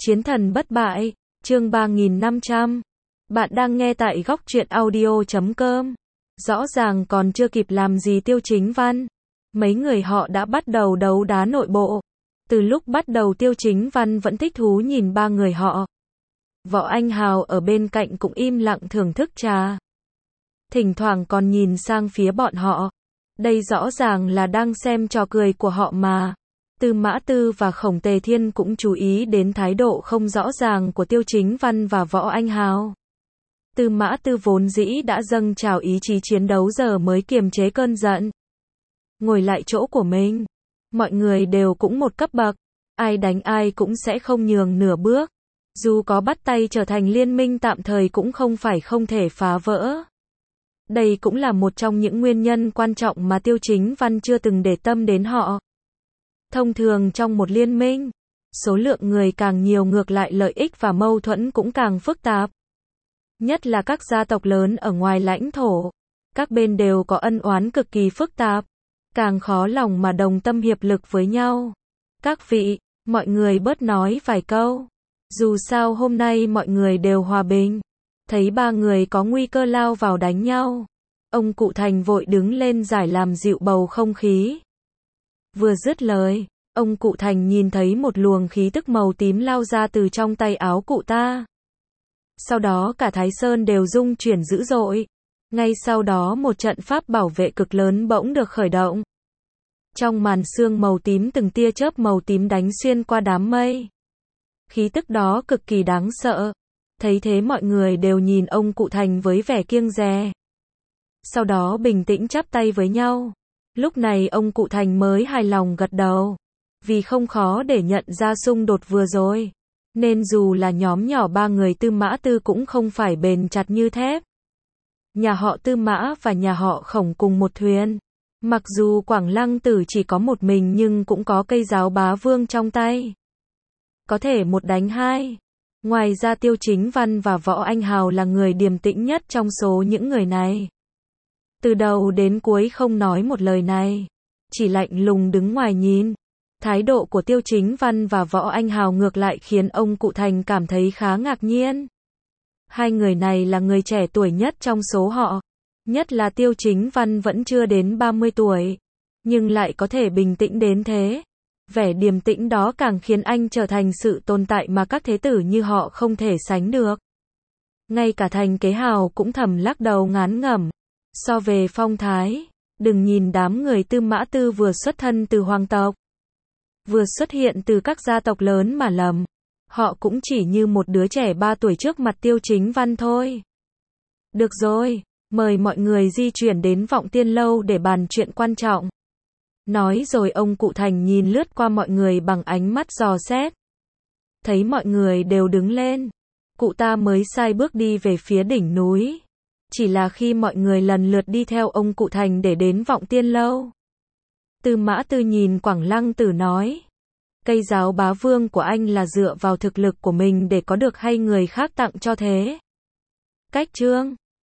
Chiến thần bất bại, chương 3500. Bạn đang nghe tại góc truyện audio.com. Rõ ràng còn chưa kịp làm gì Tiêu Chính Văn, mấy người họ đã bắt đầu đấu đá nội bộ. Từ lúc bắt đầu Tiêu Chính Văn vẫn thích thú nhìn ba người họ. Võ Anh Hào ở bên cạnh cũng im lặng thưởng thức trà. Thỉnh thoảng còn nhìn sang phía bọn họ. Đây rõ ràng là đang xem trò cười của họ mà. Tư Mã Tư và Khổng Tề Thiên cũng chú ý đến thái độ không rõ ràng của Tiêu Chính Văn và Võ Anh Hào. Tư Mã Tư vốn dĩ đã dâng trào ý chí chiến đấu giờ mới kiềm chế cơn giận. Ngồi lại chỗ của mình. Mọi người đều cũng một cấp bậc. Ai đánh ai cũng sẽ không nhường nửa bước. Dù có bắt tay trở thành liên minh tạm thời cũng không phải không thể phá vỡ. Đây cũng là một trong những nguyên nhân quan trọng mà Tiêu Chính Văn chưa từng để tâm đến họ. Thông thường trong một liên minh, số lượng người càng nhiều ngược lại lợi ích và mâu thuẫn cũng càng phức tạp. Nhất là các gia tộc lớn ở ngoài lãnh thổ. Các bên đều có ân oán cực kỳ phức tạp. Càng khó lòng mà đồng tâm hiệp lực với nhau. Các vị, mọi người bớt nói vài câu. Dù sao hôm nay mọi người đều hòa bình. Thấy ba người có nguy cơ lao vào đánh nhau. Ông cụ Thành vội đứng lên giải làm dịu bầu không khí. Vừa dứt lời, ông cụ Thành nhìn thấy một luồng khí tức màu tím lao ra từ trong tay áo cụ ta. Sau đó cả Thái Sơn đều rung chuyển dữ dội. Ngay sau đó một trận pháp bảo vệ cực lớn bỗng được khởi động. Trong màn sương màu tím từng tia chớp màu tím đánh xuyên qua đám mây. Khí tức đó cực kỳ đáng sợ. Thấy thế mọi người đều nhìn ông cụ Thành với vẻ kiêng dè. Sau đó bình tĩnh chắp tay với nhau. Lúc này ông cụ Thành mới hài lòng gật đầu. Vì không khó để nhận ra xung đột vừa rồi. Nên dù là nhóm nhỏ ba người Tư Mã Tư cũng không phải bền chặt như thép. Nhà họ Tư Mã và nhà họ Khổng cùng một thuyền. Mặc dù Quảng Lăng Tử chỉ có một mình nhưng cũng có cây giáo bá vương trong tay. Có thể một đánh hai. Ngoài ra Tiêu Chính Văn và Võ Anh Hào là người điềm tĩnh nhất trong số những người này. Từ đầu đến cuối không nói một lời này. Chỉ lạnh lùng đứng ngoài nhìn. Thái độ của Tiêu Chính Văn và Võ Anh Hào ngược lại khiến ông cụ Thành cảm thấy khá ngạc nhiên. Hai người này là người trẻ tuổi nhất trong số họ. Nhất là Tiêu Chính Văn vẫn chưa đến 30 tuổi. Nhưng lại có thể bình tĩnh đến thế. Vẻ điềm tĩnh đó càng khiến anh trở thành sự tồn tại mà các thế tử như họ không thể sánh được. Ngay cả Thành Kế Hào cũng thầm lắc đầu ngán ngẩm. So về phong thái, đừng nhìn đám người Tư Mã Tư vừa xuất thân từ hoàng tộc. Vừa xuất hiện từ các gia tộc lớn mà lầm. Họ cũng chỉ như một đứa trẻ 3 tuổi trước mặt Tiêu Chính Văn thôi. Được rồi, mời mọi người di chuyển đến Vọng Tiên Lâu để bàn chuyện quan trọng. Nói rồi ông cụ Thành nhìn lướt qua mọi người bằng ánh mắt dò xét. Thấy mọi người đều đứng lên. Cụ ta mới sai bước đi về phía đỉnh núi. Chỉ là khi mọi người lần lượt đi theo ông cụ Thành để đến Vọng Tiên Lâu. Tư Mã Tư nhìn Quảng Lăng Tử nói. Cây giáo bá vương của anh là dựa vào thực lực của mình để có được hay người khác tặng cho thế? Cách chương